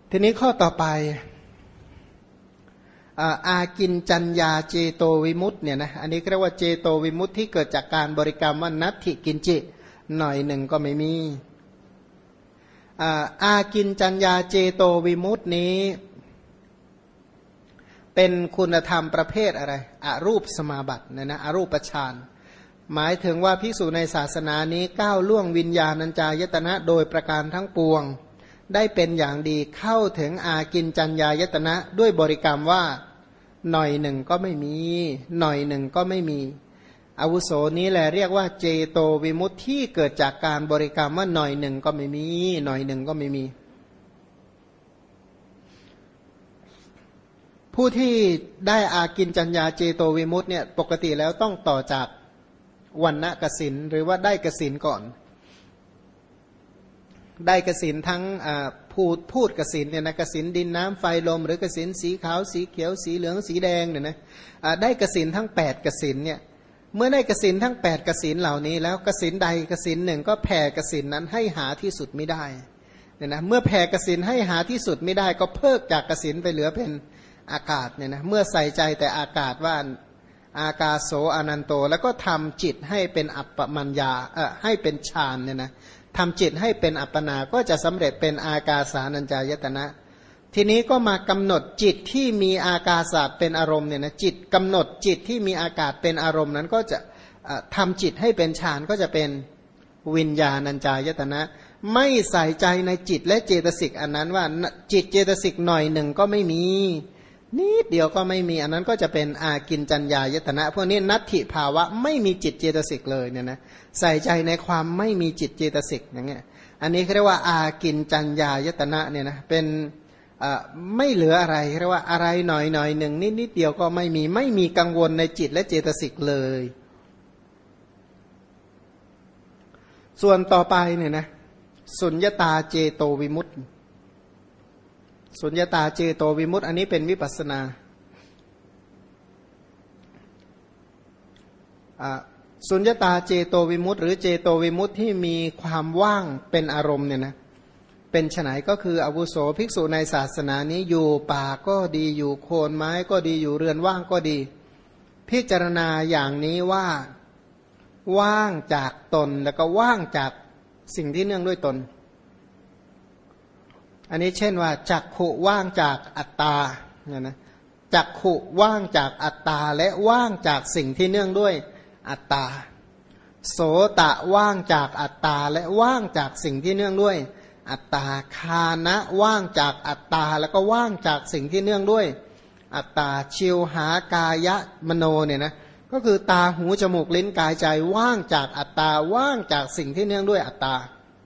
ทีนี้ข้อต่อไปอากินจัญญาเจโตวิมุตต์เนี่ยนะอันนี้เรียกว่าเจโตวิมุตต์ที่เกิดจากการบริกรรมว่านัตถิกินจิหน่อยหนึ่งก็ไม่มีอากินจัญญาเจโตวิมุตต์นี้เป็นคุณธรรมประเภทอะไรอรูปสมาบัติเนี่ยนะอรูปฌานหมายถึงว่าภิกษุในศาสนานี้ก้าวล่วงวิญญาณัญจายตนะโดยประการทั้งปวงได้เป็นอย่างดีเข้าถึงอากินจัญญายตนะด้วยบริกรรมว่าหน่อยหนึ่งก็ไม่มีหน่อยหนึ่งก็ไม่มีอาวุโสนี้แหละเรียกว่าเจโตวิมุตติที่เกิดจากการบริกรรมว่าหน่อยหนึ่งก็ไม่มีหน่อยหนึ่งก็ไม่มีผู้ที่ได้อากินจัญญาเจโตวิมุตติเนี่ยปกติแล้วต้องต่อจากวรรณกสิณหรือว่าได้กสิณก่อนได้กสิณทั้งพูดกสิณเนี่ยนะกสิณดินน้ำไฟลมหรือกสิณสีขาวสีเขียวสีเหลืองสีแดงเนี่ยนะได้กสิณทั้ง8กสิณเนี่ยเมื่อได้กสิณทั้ง8กสิณเหล่านี้แล้วกสิณใดกสิณหนึ่งก็แผ่กสิณนั้นให้หาที่สุดไม่ได้เนี่ยนะเมื่อแผ่กสิณให้หาที่สุดไม่ได้ก็เพิกจากกสิณไปเหลือเป็นอากาศเนี่ยนะเมื่อใส่ใจแต่อากาศว่าอากาโสอนันโตแล้วก็ทำจิตให้เป็นอัปปมัญญาให้เป็นฌานเนี่ยนะทำจิตให้เป็นอัปปนาก็จะสำเร็จเป็นอากาสานัญจายตนะทีนี้ก็มากำหนดจิตที่มีอากาศาสตร์เป็นอารมณ์เนี่ยนะจิตกำหนดจิตที่มีอากาศเป็นอารมณ์นั้นก็จะทำจิตให้เป็นฌานก็จะเป็นวิญญาณัญจายตนะไม่ใส่ใจในจิตและเจตสิกอันนั้นว่าจิตเจตสิกหน่อยหนึ่งก็ไม่มีนิดเดียวก็ไม่มีอันนั้นก็จะเป็นอากินจัญญายตนะพวกนี้นัตถิภาวะไม่มีจิตเจตสิกเลยเนี่ยนะใส่ใจในความไม่มีจิตเจตสิกอย่างเงี้ยอันนี้เขาเรียกว่าอากินจัญญายตนะเนี่ยนะเป็นไม่เหลืออะไรเรียกว่าอะไรหน่อยหนึ่งนิดเดียวก็ไม่มีกังวลในจิตและเจตสิกเลยส่วนต่อไปเนี่ยนะสุญญตาเจโตวิมุตติสุญญตาเจโตวิมุตติอันนี้เป็นวิปัสสนาสุญญตาเจโตวิมุตติหรือเจโตวิมุตติที่มีความว่างเป็นอารมณ์เนี่ยนะเป็นไฉนก็คืออาวุโสภิกษุในศาสนานี้อยู่ป่าก็ดีอยู่โคนไม้ก็ดีอยู่เรือนว่างก็ดีพิจารณาอย่างนี้ว่าว่างจากตนแล้วก็ว่างจากสิ่งที่เนื่องด้วยตนอันนี้เช่นว่าจักขุว่างจากอัตตาเนี่ยนะจักขุว่างจากอัตตาและว่างจากสิ่งที่เนื่องด้วยอัตตาโสตะว่างจากอัตตาและว่างจากสิ่งที่เนื่องด้วยอัตตาคานะว่างจากอัตตาแล้วก็ว่างจากสิ่งที่เนื่องด้วยอัตตาชิวหากายะมโนเนี่ยนะก็คือตาหูจมูกลิ้นกายใจว่างจากอัตตาว่างจากสิ่งที่เนื่องด้วยอัตตา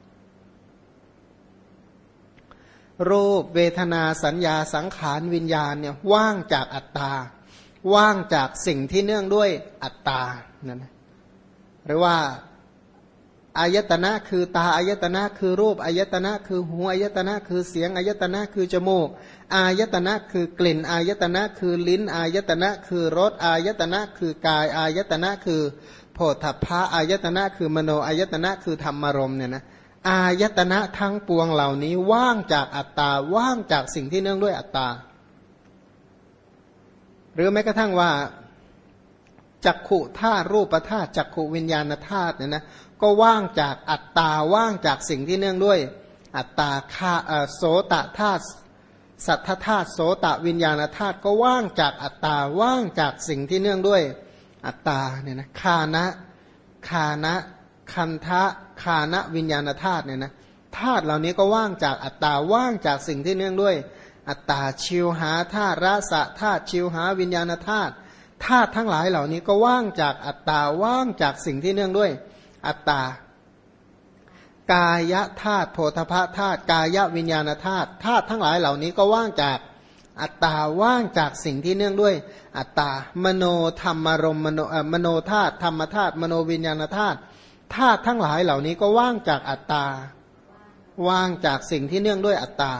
รูปเวทนาสัญญาสังขารวิญญาณเนี่ยว่างจากอัตตาว่างจากสิ่งที่เนื่องด้วยอัตตานั่นนะหรือว่าอายตนะคือตาอายตนะคือรูปอายตนะคือหูอายตนะคือเสียงอายตนะคือจมูกอายตนะคือกลิ่นอายตนะคือลิ้นอายตนะคือรสอายตนะคือกายอายตนะคือโผฏฐัพพะอายตนะคือมโนอายตนะคือธรรมารมณ์เนี่ยนะอายตนะทั้งปวงเหล่านี้ว่างจากอัตตาว่างจากสิ่งที่เนื่องด้วยอัตตาหรือแม้กระทั่งว่าจักขุธาตุรูปธาตุจักขุวิญญาณธาตุเนี่ยนะก็ว่างจากอัตตาว่างจากสิ่งที่เนื่องด้วยอัตตาโสตธาตุสัทธธาตุโสตวิญญาณธาตุก็ว่างจากอัตตาว่างจากสิ่งที่เนื่องด้วยอัตตาเนี่ยนะคานะคันทะคานะวิญญาณธาตุเนี่ยนะธาตุเหล่านี้ก็ว่างจากอัตตาว่างจากสิ่งที่เนื่องด้วยอัตตาชิวหาธาตุรสะธาตุชิวหาวิญญาณธาตุธาตุทั้งหลายเหล่านี้ก็ว่างจากอัตตาว่างจากสิ่งที่เนื่องด้วยอัตตากายธาตุโผฏฐัพพะธาตุกายวิญญาณธาตุธาตุทั้งหลายเหล่านี้ก็ว่างจากอัตตาว่างจากสิ่งที่เนื่องด้วยอัตตามโนธรรมารมณ์มโนธาตุธรรมธาตุมโนวิญญาณธาตุธาตุทั้งหลายเหล่านี้ก็ว่างจากอัตตาว่างจากสิ่งที่เนื่องด้วยอัตตา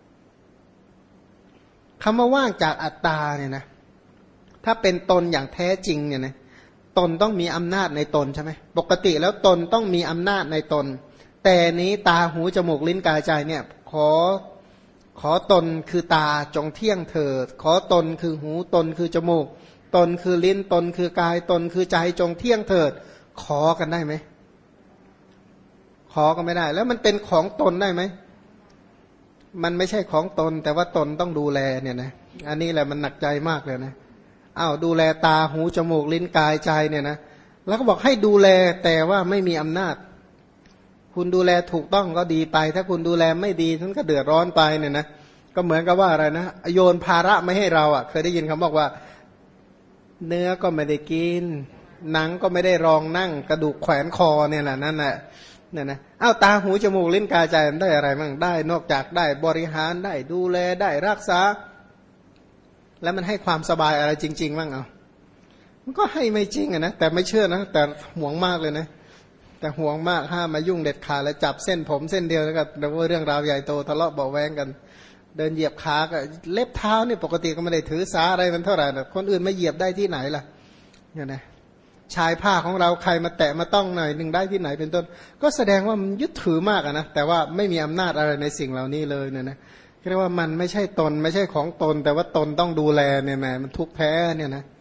คำว่าว่างจากอัตตาเนี่ยนะถ้าเป็นตนอย่างแท้จริงเนี่ยนะตนต้องมีอำนาจในตนใช่ไหมปกติแล้วตนต้องมีอำนาจในตนแต่นี้ตาหูจมูกลิ้นกายใจเนี่ยขอขอตนคือตาจงเที่ยงเถิดขอตนคือหูตนคือจมูกตนคือลิ้นตนคือกายตนคือใจจงเที่ยงเถิดขอกันได้ไหมขอก็ไม่ได้แล้วมันเป็นของตนได้ไหมมันไม่ใช่ของตนแต่ว่าตนต้องดูแลเนี่ยนะอันนี้แหละมันหนักใจมากเลยนะอ้าวดูแลตาหูจมูกลิ้นกายใจเนี่ยนะแล้วก็บอกให้ดูแลแต่ว่าไม่มีอำนาจคุณดูแลถูกต้องก็ดีไปถ้าคุณดูแลไม่ดีท่านก็เดือดร้อนไปเนี่ยนะก็เหมือนกับว่าอะไรนะโยนภาระไม่ให้เราอ่ะเคยได้ยินคำบอกว่าเนื้อก็ไม่ได้กินหนังก็ไม่ได้รองนั่งกระดูกแขวนคอเนี่ยแหละนั่นแหละเนี่ยนะอ้าวตาหูจมูกลิ้นกายใจมันได้อะไรบ้างได้นอกจากได้บริหารได้ดูแลได้รักษาแล้วมันให้ความสบายอะไรจริงๆบ้างเอามันก็ให้ไม่จริงอะนะแต่ไม่เชื่อนะแต่ห่วงมากเลยนะแต่ห่วงมากห้ามมายุ่งเด็ดขาดแล้วจับเส้นผมเส้นเดียวแล้วก็เดี๋ยวเรื่องราวใหญ่โตทะเลาะเบาแวงกันเดินเหยียบขาก็เล็บเท้านี่ปกติก็ไม่ได้ถือสาอะไรมันเท่าไหร่นะคนอื่นไม่เหยียบได้ที่ไหนล่ะเนี่ยนะชายผ้าของเราใครมาแตะมาต้องหน่อยหนึ่งได้ที่ไหนเป็นต้นก็แสดงว่ามันยึดถือมากนะแต่ว่าไม่มีอำนาจอะไรในสิ่งเหล่านี้เลยเนี่ยนะเรียกว่ามันไม่ใช่ตนไม่ใช่ของตนแต่ว่าตนต้องดูแลเนี่ยแหมมันทุกข์แท้เนี่ยนะ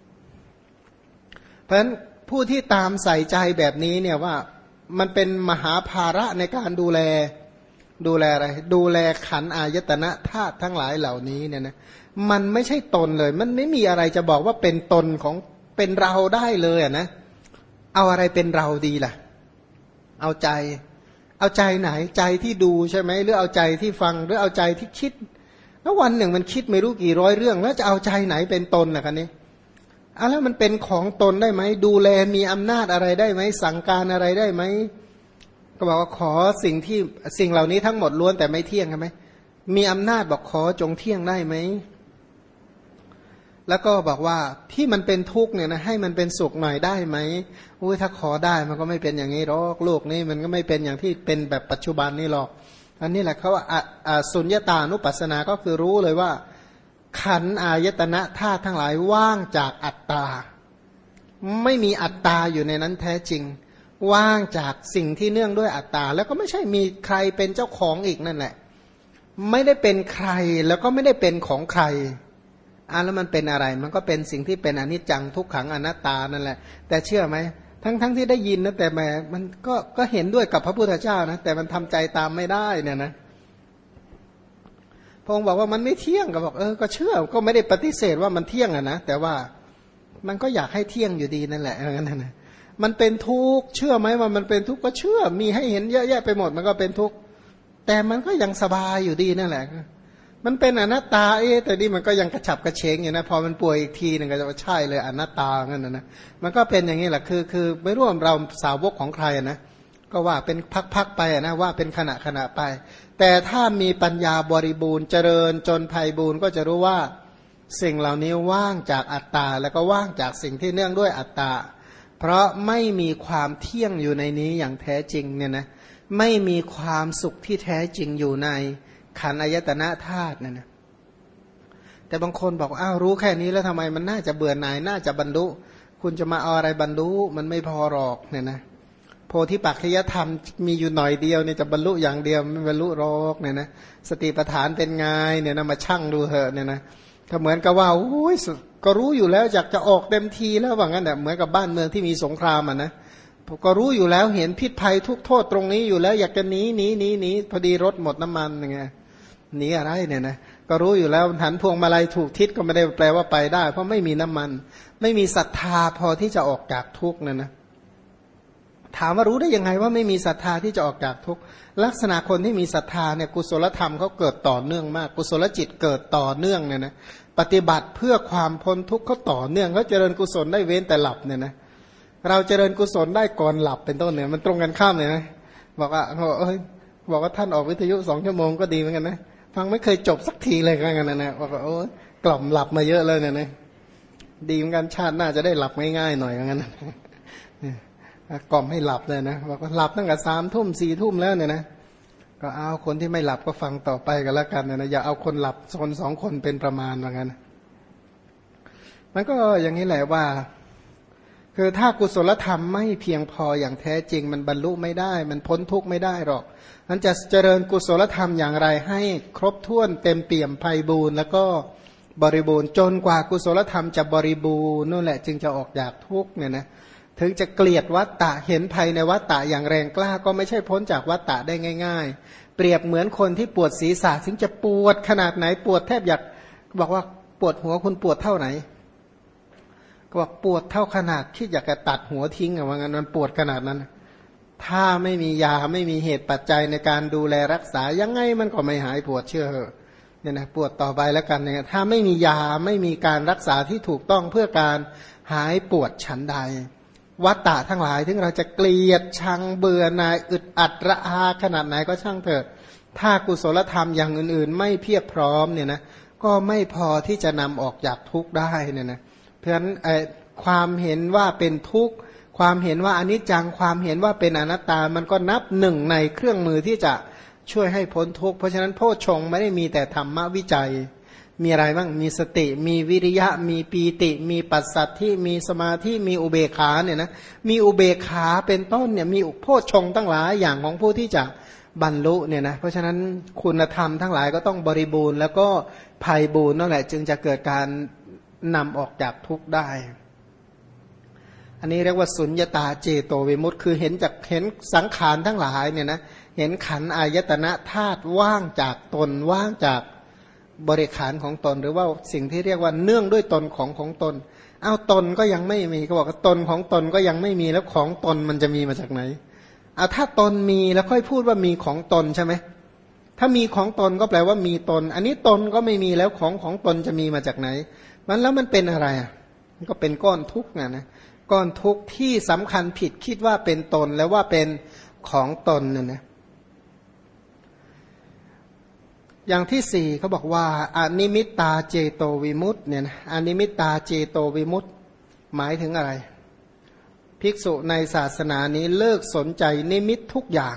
เพราะฉะนั้นผู้ที่ตามใส่ใจแบบนี้เนี่ยว่ามันเป็นมหาภาระในการดูแลอะไรดูแลขันธ์อายตนะธาตุทั้งหลายเหล่านี้เนี่ยนะมันไม่ใช่ตนเลยมันไม่มีอะไรจะบอกว่าเป็นตนของเป็นเราได้เลยอ่ะนะเอาอะไรเป็นเราดีล่ะเอาใจไหนใจที่ดูใช่ไหมหรือเอาใจที่ฟังหรือเอาใจที่คิดแล้ววันหนึ่งมันคิดไม่รู้กี่ร้อยเรื่องแล้วจะเอาใจไหนเป็นตนล่ะกันนี้แล้วมันเป็นของตนได้ไหมดูแลมีอำนาจอะไรได้ไหมสั่งการอะไรได้ไหมก็บอกว่าขอสิ่งเหล่านี้ทั้งหมดล้วนแต่ไม่เที่ยงใช่ไหมมีอำนาจบอกขอจงเที่ยงได้ไหมแล้วก็บอกว่าที่มันเป็นทุกข์เนี่ยนะให้มันเป็นสุขหน่อยได้ไหมอุ้ยถ้าขอได้มันก็ไม่เป็นอย่างนี้หรอกโลกนี้มันก็ไม่เป็นอย่างที่เป็นแบบปัจจุบันนี้หรอกอันนี้แหละเขาว่าสุญญตานุปัสสนาก็คือรู้เลยว่าขันธ์อายตนะธาตุทั้งหลายว่างจากอัตตาไม่มีอัตตาอยู่ในนั้นแท้จริงว่างจากสิ่งที่เนื่องด้วยอัตตาแล้วก็ไม่ใช่มีใครเป็นเจ้าของอีกนั่นแหละไม่ได้เป็นใครแล้วก็ไม่ได้เป็นของใครแล้วมันเป็นอะไรมันก็เป็นสิ่งที่เป็นอนิจจังทุกขังอนัตตานั่นแหละแต่เชื่อไหมทั้งที่ได้ยินนะแต่แหมมันก็เห็นด้วยกับพระพุทธเจ้านะแต่มันทำใจตามไม่ได้เนี่ยนะพระองค์บอกว่ามันไม่เที่ยงก็บอกก็เชื่อก็ไม่ได้ปฏิเสธว่ามันเที่ยงนะแต่ว่ามันก็อยากให้เที่ยงอยู่ดีนั่นแหละนั่นนะมันเป็นทุกข์เชื่อไหมว่ามันเป็นทุกข์ก็เชื่อมีให้เห็นเยอะแยะไปหมดมันก็เป็นทุกข์แต่มันก็ยังสบายอยู่ดีนั่นแหละมันเป็นอนัตตาแต่นี่มันก็ยังกระฉับกระเฉงอยู่นะพอมันป่วยอีกทีหนึ่งก็จะว่าใช่เลยอนัตตางั้นนะมันก็เป็นอย่างนี้แหละคือไม่ร่วมเราสาวกของใครนะก็ว่าเป็นพักๆไปนะว่าเป็นขณะไปแต่ถ้ามีปัญญาบริบูรณ์เจริญจนไพบูรณ์ก็จะรู้ว่าสิ่งเหล่านี้ว่างจากอัตตาแล้วก็ว่างจากสิ่งที่เนื่องด้วยอัตตาเพราะไม่มีความเที่ยงอยู่ในนี้อย่างแท้จริงเนี่ยนะไม่มีความสุขที่แท้จริงอยู่ในขันธ์อายตนะธาตุนั่นนะแต่บางคนบอกรู้แค่นี้แล้วทำไมมันน่าจะเบื่อหน่ายน่าจะบรรลุคุณจะมาเอาอะไรบรรลุมันไม่พอหรอกเนี่ยนะโพธิปัจจยธรรมมีอยู่หน่อยเดียวเนี่ยจะบรรลุอย่างเดียวไม่บรรลุหรอกเนี่ยนะสติปัฏฐานเป็นไงเนี่ยนะมาชั่งดูเถอะเนี่ยนะก็เหมือนกับว่าโอ้ยก็รู้อยู่แล้วอยากจะออกเต็มทีแล้วว่างั้นแหละเหมือนกับบ้านเมืองที่มีสงครามนะก็รู้อยู่แล้วเห็นพิษภัยทุกโทษตรงนี้อยู่แล้วอยากจะหนีพอดีรถหมดน้ำมันยังไงหนีอะไรเนี่ยนะก็รู้อยู่แล้วหันพวงมาลัยถูกทิศก็ไม่ได้แปลว่าไปได้เพราะไม่มีน้ำมันไม่มีศรัทธาพอที่จะออกจากทุกข์นะถามว่ารู้ได้ยังไงว่าไม่มีศรัทธาที่จะออกจากทุกข์ลักษณะคนที่มีศรัทธาเนี่ยกุศลธรรมเขาเกิดต่อเนื่องมากกุศลจิตเกิดต่อเนื่องเนี่ยนะปฏิบัติเพื่อความพ้นทุกข์เขาต่อเนื่องเขาเจริญกุศลได้เว้นแต่หลับเนี่ยนะเราเจริญกุศลได้ก่อนหลับเป็นต้นเนี่ยมันตรงกันข้ามเลยนะบอกว่าท่านออกวิทยุ2 ชั่วโมงก็ดีเหมือนกันนะฟังไม่เคยจบสักทีเลยกันนะบอกว่าโอ้กล่อมหลับมาเยอะเลยเนี่ยนะดีเหมือนกันชาติหน้าจะได้หลับง่ายๆหน่อยเหมือนกันกล่อมให้หลับเลยนะบอกว่าหลับตั้งแต่3 ทุ่ม4 ทุ่มแล้วเนี่ยนะก็เอาคนที่ไม่หลับก็ฟังต่อไปกันแล้วกันนะอย่าเอาคนหลับคน2 คนเป็นประมาณเหมือนกันมันก็อย่างนี้แหละว่าคืคือถ้ากุศลธรรมไม่เพียงพออย่างแท้จริงมันบรรลุไม่ได้มันพ้นทุกข์ไม่ได้หรอกนั้นจะเจริญกุศลธรรมอย่างไรให้ครบถ้วนเต็มเปี่ยมไพบูรณ์แล้วก็บริบูรณ์จนกว่ากุศลธรรมจะบริบูรณ์นั่นแหละจึงจะออกจากทุกข์เนี่ยนะถึงจะเกลียดวัฏฏะเห็นภัยในวัฏฏะอย่างแรงกล้าก็ไม่ใช่พ้นจากวัฏฏะได้ง่ายๆเปรียบเหมือนคนที่ปวดศีรษะถึงจะปวดขนาดไหนปวดแทบอยากบอกว่าปวดหัวคุณปวดเท่าไหนก็บอกปวดเท่าขนาดที่อยากจะตัดหัวทิ้งอะว่างั้นมันปวดขนาดนั้นถ้าไม่มียาไม่มีเหตุปัจจัยในการดูแลรักษายังไงมันก็ไม่หายปวดเชื่อเหอะเนี่ยนะปวดต่อไปแล้วกันเนี่ยถ้าไม่มียาไม่มีการรักษาที่ถูกต้องเพื่อการหายปวดฉันใดวัฏฏะทั้งหลายถึงเราจะเกลียดชังเบื่อหน่ายอึดอัดระอาขนาดไหนก็ช่างเถิดถ้ากุศลธรรมอย่างอื่นๆไม่เพียบพร้อมเนี่ยนะก็ไม่พอที่จะนำออกจากทุกข์ได้เนี่ยนะเพราะฉะนั้นความเห็นว่าเป็นทุกข์ความเห็นว่าอนิจจังความเห็นว่าเป็นอนัตตามันก็นับหนึ่งในเครื่องมือที่จะช่วยให้พ้นทุกข์เพราะฉะนั้นโพชฌงค์ไม่ได้มีแต่ธรรมวิจัยมีอะไรบ้างมีสติมีวิริยะมีปีติมีปัสสัทธิมีสมาธิมีอุเบกขาเนี่ยนะมีอุเบกขาเป็นต้นเนี่ยมีโพชฌงค์ตั้งหลายอย่างของผู้ที่จะบรรลุเนี่ยนะเพราะฉะนั้นคุณธรรมทั้งหลายก็ต้องบริบูรณ์แล้วก็ไพบูรณ์นั่นแหละจึงจะเกิดการนำออกจากทุกข์ได้อันนี้เรียกว่าสุญญตาเจโตวิมุตติคือเห็นจากเห็นสังขารทั้งหลายเนี่ยนะเห็นขันธ์อายตนะธาตุว่างจากตนว่างจากบริขารของตนหรือว่าสิ่งที่เรียกว่าเนื่องด้วยตนของตนเอาตนก็ยังไม่มีก็บอกว่าตนของตนก็ยังไม่มีแล้วของตนมันจะมีมาจากไหนเอาถ้าตนมีแล้วค่อยพูดว่ามีของตนใช่ไหมถ้ามีของตนก็แปลว่ามีตนอันนี้ตนก็ไม่มีแล้วของตนจะมีมาจากไหนมันแล้วมันเป็นอะไรอ่ะมันก็เป็นก้อนทุกข์นะก้อนทุกข์ที่สำคัญผิดคิดว่าเป็นตนแล้วว่าเป็นของตนเนี่ยนะอย่างที่สี่เขาบอกว่าอนิมิตตาเจโตวิมุตต์เนี่ยนะอนิมิตตาเจโตวิมุตต์หมายถึงอะไรภิกษุในศาสนานี้เลิกสนใจนิมิตทุกอย่าง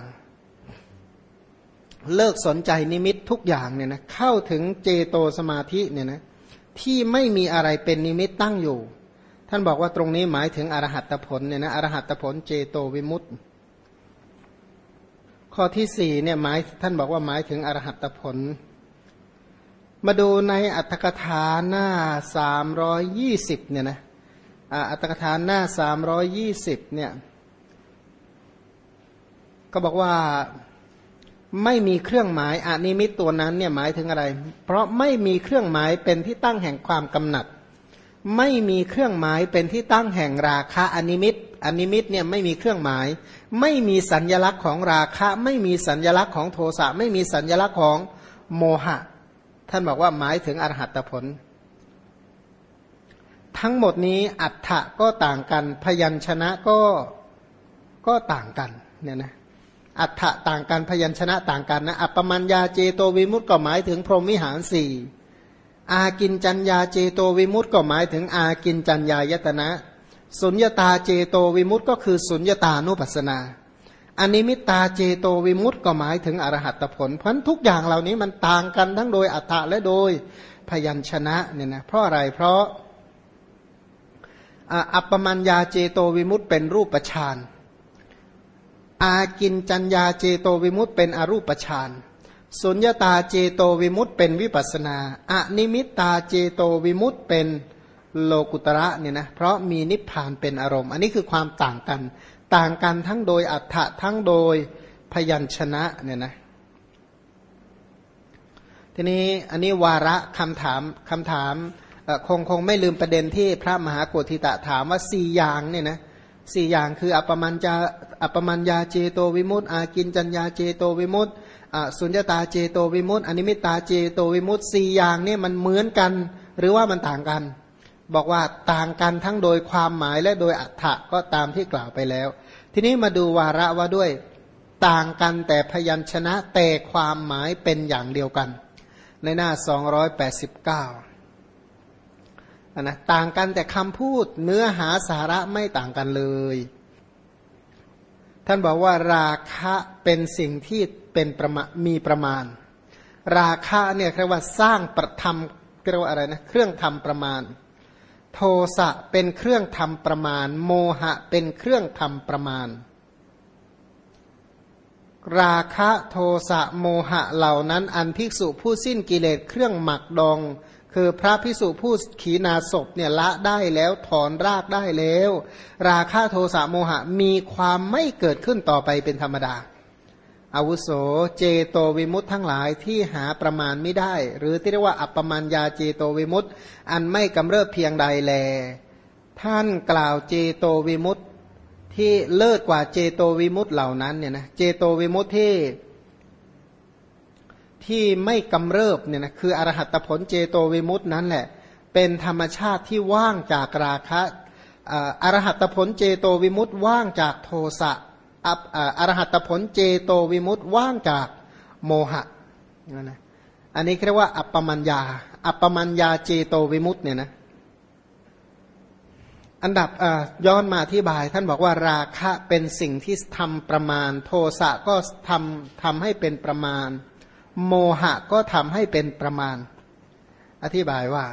เลิกสนใจนิมิตทุกอย่างเนี่ยนะเข้าถึงเจโตสมาธิเนี่ยนะที่ไม่มีอะไรเป็นนิมิตตั้งอยู่ท่านบอกว่าตรงนี้หมายถึงอรหัตผลเนี่ยนะอรหัตผลเจโตวิมุตต์ข้อที่สี่เนี่ยหมายท่านบอกว่าหมายถึงอรหัตผลมาดูในอัตถกถาหน้า320เนี่ยนะอัตถกถาหน้า320เนี่ยก็บอกว่าไม่มีเครื่องหมายอนิมิตตัวนั้นเนี่ยหมายถึงอะไรเพราะไม่มีเครื่องหมายเป็นที่ตั้งแห่งความกำหนัดไม่มีเครื่องหมายเป็นที่ตั้งแห่งราคะอนิมิตอนิมิตเนี่ยไม่มีเครื่องหมายไม่มีสัญลักษณ์ของราคะไม่มีสัญลักษณ์ของโทสะไม่มีสัญลักษณ์ของโมหะท่านบอกว่าหมายถึงอรหัตผลทั้งหมดนี้อัฏฐะก็ต่างกันพยัญชนะก็ต่างกันเนี่ยนะอัฏฐะต่างกันพยัญชนะต่างกันนะอัปปมัญญาเจโตวิมุตติก็หมายถึงพรหมวิหารสี่อากินจัญญาเจโตวิมุตติก็หมายถึงอากินจัญญายตนะสุญญตาเจโตวิมุตติก็คือสุญญตานุปัสสนาอนิมิตตาเจโตวิมุตติก็หมายถึงอรหัตผลเพราะทุกอย่างเหล่านี้มันต่างกันทั้งโดยอัฏฐะและโดยพยัญชนะเนี่ยนะเพราะอะไรเพราะอัปปมัญญาเจโตวิมุตติเป็นรูปฌานอากินจัญญาเจโตวิมุตติเป็นอรูปฌานสุญญตาเจโตวิมุตติเป็นวิปัสสนาอนิมิตตาเจโตวิมุตติเป็นโลกุตระเนี่ยนะเพราะมีนิพพานเป็นอารมณ์อันนี้คือความต่างกันทั้งโดยอัฏฐะทั้งโดยพยัญชนะเนี่ยนะทีนี้อันนี้วาระคำถามคงไม่ลืมประเด็นที่พระมหาโกธิตะถามว่าสี่อย่างเนี่ยนะสี่อย่างคืออัปปมัญญาเจโตวิมุตติอากินจัญญาเจโตวิมุตติสุญญตาเจโตวิมุตติอนิมิตตาเจโตวิมุตติสี่อย่างเนี่ยมันเหมือนกันหรือว่ามันต่างกันบอกว่าต่างกันทั้งโดยความหมายและโดยอัฏฐะก็ตามที่กล่าวไปแล้วทีนี้มาดูวาระว่าด้วยต่างกันแต่พยัญชนะแต่ความหมายเป็นอย่างเดียวกันในหน้า289นะต่างกันแต่คำพูดเนื้อหาสาระไม่ต่างกันเลยท่านบอกว่าราคะเป็นสิ่งที่เป็นมีประมาณราคะเนี่ยเรียกว่าสร้างประธรรมเรียกว่าอะไรนะเครื่องทำประมาณโทสะเป็นเครื่องทำประมาณโมหะเป็นเครื่องทำประมาณราคะโทสะโมหะเหล่านั้นอันภิกษุผู้สิ้นกิเลสเครื่องหมักดองคือพระภิกษุผู้ขีณาสพเนี่ยละได้แล้วถอนรากได้แล้วราคะโทสะโมหะมีความไม่เกิดขึ้นต่อไปเป็นธรรมดาอาวุโสเจโตวิมุตต์ทั้งหลายที่หาประมาณไม่ได้หรือที่เรียกว่าอัปปมัญญาเจโตวิมุตต์อันไม่กำเริบเพียงใดแลท่านกล่าวเจโตวิมุตต์ที่เลิศกว่าเจโตวิมุตต์เหล่านั้นเนี่ยนะเจโตวิมุตต์ที่ไม่กำเริบเนี่ยนะคืออรหัตผลเจโตวิมุตต์นั้นแหละเป็นธรรมชาติที่ว่างจากราคะอรหัตผลเจโตวิมุตต์ว่างจากโทสะอรหัตผลเจโตวิมุตต์ว่างจากโมหะนะอันนี้เรียกว่าอัปปมัญญาเจโตวิมุตต์เนี่ยนะอันดับย้อนมาอธิบายท่านบอกว่าราคะเป็นสิ่งที่ทำประมาณโทสะก็ทำให้เป็นประมาณโมหะก็ทำให้เป็นประมาณอธิบายว่า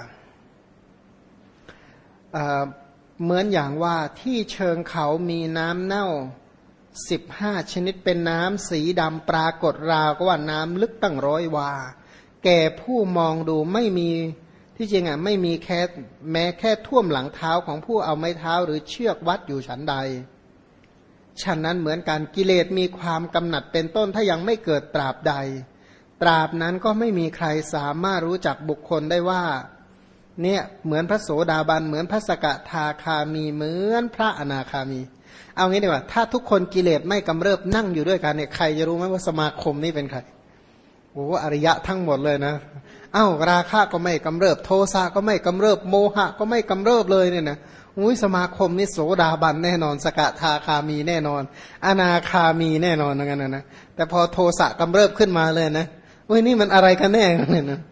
เหมือนอย่างว่าที่เชิงเขามีน้ำเน่า15ชนิดเป็นน้ำสีดำปรากฏราวก็ว่าน้ำลึกตั้ง100 วาแก่ผู้มองดูไม่มีที่จริงไม่มีแม้แค่ท่วมหลังเท้าของผู้เอาไม้เท้าหรือเชือกวัดอยู่ฉันใดฉันนั้นเหมือนกันกิเลสมีความกำหนัดเป็นต้นถ้ายังไม่เกิดตราบใดตราบนั้นก็ไม่มีใครสามารถรู้จักบุคคลได้ว่าเนี่ยเหมือนพระโสดาบันเหมือนพระสกทาคามีเหมือนพระอนาคามีเอางี้ดีกว่าถ้าทุกคนกิเลสไม่กำเริบนั่งอยู่ด้วยกันเนี่ยใครจะรู้ไหมว่าสมาคมนี้เป็นใครโอ้อริยะทั้งหมดเลยนะราคะก็ไม่กำเริบโทสะก็ไม่กำเริบโมหะก็ไม่กำเริบเลยเนี่ยนะสมาคมนี้โสดาบันแน่นอนสกทาคามีแน่นอนอนาคามีแน่นอนงั้นนะแต่พอโทสะกำเริบขึ้นมาเลยนะนี่มันอะไรกันแน่เนี่ยนะ